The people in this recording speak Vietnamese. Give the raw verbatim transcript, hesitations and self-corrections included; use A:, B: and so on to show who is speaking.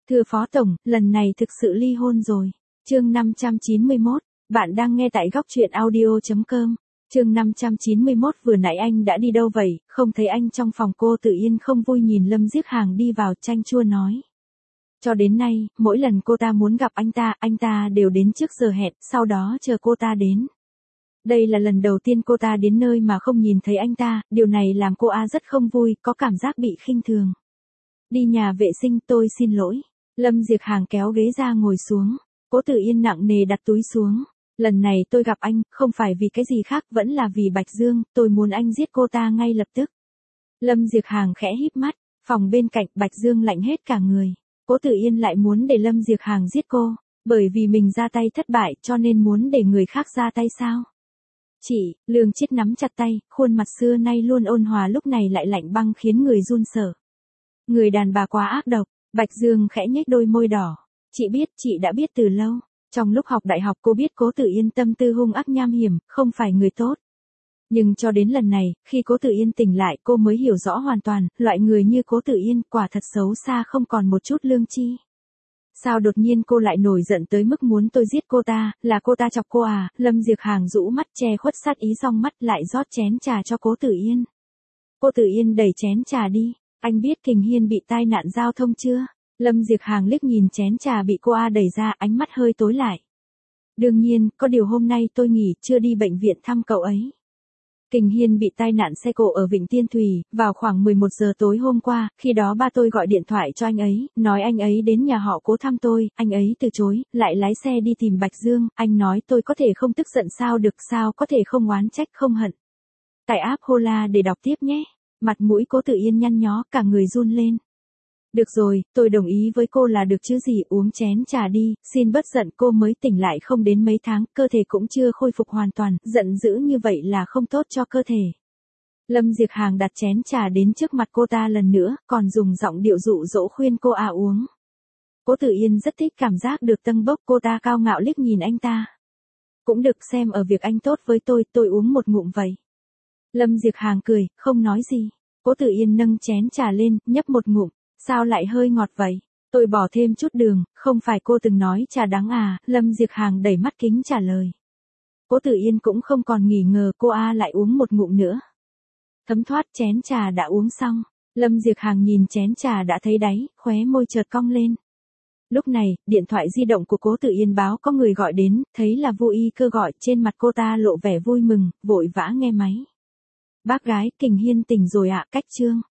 A: Thưa Phó Tổng, lần này thực sự ly hôn rồi. Chương năm trăm chín mươi mốt, bạn đang nghe tại góc truyện audio chấm com. Chương năm trăm chín mươi mốt vừa nãy anh đã đi đâu vậy, không thấy anh trong phòng. Cô Tự Yên không vui nhìn Lâm Diếc Hàng đi vào, chanh chua nói. Cho đến nay, mỗi lần cô ta muốn gặp anh ta, anh ta đều đến trước giờ hẹn, sau đó chờ cô ta đến. Đây là lần đầu tiên cô ta đến nơi mà không nhìn thấy anh ta, điều này làm cô A rất không vui, có cảm giác bị khinh thường. Đi nhà vệ sinh, tôi xin lỗi. Lâm Diệc Hàng kéo ghế ra ngồi xuống. Cố Tự Yên nặng nề đặt túi xuống. Lần này tôi gặp anh, không phải vì cái gì khác, vẫn là vì Bạch Dương, tôi muốn anh giết cô ta ngay lập tức. Lâm Diệc Hàng khẽ híp mắt, phòng bên cạnh Bạch Dương lạnh hết cả người. Cố Tự Yên lại muốn để Lâm Diệc Hàng giết cô, bởi vì mình ra tay thất bại cho nên muốn để người khác ra tay sao? Chị, Lương Chiết nắm chặt tay, khuôn mặt xưa nay luôn ôn hòa lúc này lại lạnh băng khiến người run sợ. Người đàn bà quá ác độc. Bạch Dương khẽ nhếch đôi môi đỏ. Chị biết, chị đã biết từ lâu. Trong lúc học đại học cô biết Cố Tự Yên tâm tư hung ác nham hiểm, không phải người tốt. Nhưng cho đến lần này, khi Cố Tự Yên tỉnh lại cô mới hiểu rõ hoàn toàn, loại người như Cố Tự Yên quả thật xấu xa không còn một chút lương tri. Sao đột nhiên cô lại nổi giận tới mức muốn tôi giết cô ta, là cô ta chọc cô à? Lâm Diệc Hàng rũ mắt che khuất sát ý, xong mắt lại rót chén trà cho Cố Tự Yên. Cố Tự Yên đẩy chén trà đi. Anh biết Kình Hiên bị tai nạn giao thông chưa? Lâm Diệc Hàng liếc nhìn chén trà bị cô A đẩy ra, ánh mắt hơi tối lại. Đương nhiên, có điều hôm nay tôi nghỉ, chưa đi bệnh viện thăm cậu ấy. Kình Hiên bị tai nạn xe cộ ở Vịnh Tiên Thủy, vào khoảng mười một giờ tối hôm qua, khi đó ba tôi gọi điện thoại cho anh ấy, nói anh ấy đến nhà họ Cố thăm tôi, anh ấy từ chối, lại lái xe đi tìm Bạch Dương, anh nói tôi có thể không tức giận sao được, sao có thể không oán trách không hận. Tải app Hola để đọc tiếp nhé. Mặt mũi Cố Tự Yên nhăn nhó, cả người run lên. Được rồi, tôi đồng ý với cô là được chứ gì, uống chén trà đi, xin bớt giận. Cô mới tỉnh lại không đến mấy tháng, cơ thể cũng chưa khôi phục hoàn toàn, giận dữ như vậy là không tốt cho cơ thể. Lâm Diệc Hàng đặt chén trà đến trước mặt cô ta lần nữa, còn dùng giọng điệu dụ dỗ khuyên cô à uống. Cố Tự Yên rất thích cảm giác được tâng bốc, cô ta cao ngạo liếc nhìn anh ta. Cũng được, xem ở việc anh tốt với tôi, tôi uống một ngụm vậy. Lâm Diệc Hàng cười, không nói gì. Cố Tự Yên nâng chén trà lên, nhấp một ngụm. Sao lại hơi ngọt vậy? Tôi bỏ thêm chút đường, không phải cô từng nói trà đắng à? Lâm Diệc Hàng đẩy mắt kính trả lời. Cố Tự Yên cũng không còn nghi ngờ, cô A lại uống một ngụm nữa. Thấm thoát chén trà đã uống xong. Lâm Diệc Hàng nhìn chén trà đã thấy đáy, khóe môi chợt cong lên. Lúc này, điện thoại di động của Cố Tự Yên báo có người gọi đến, thấy là Vu Y Cơ gọi, trên mặt cô ta lộ vẻ vui mừng, vội vã nghe máy. Bác gái, Kình Hiên tỉnh rồi ạ, cách Trương.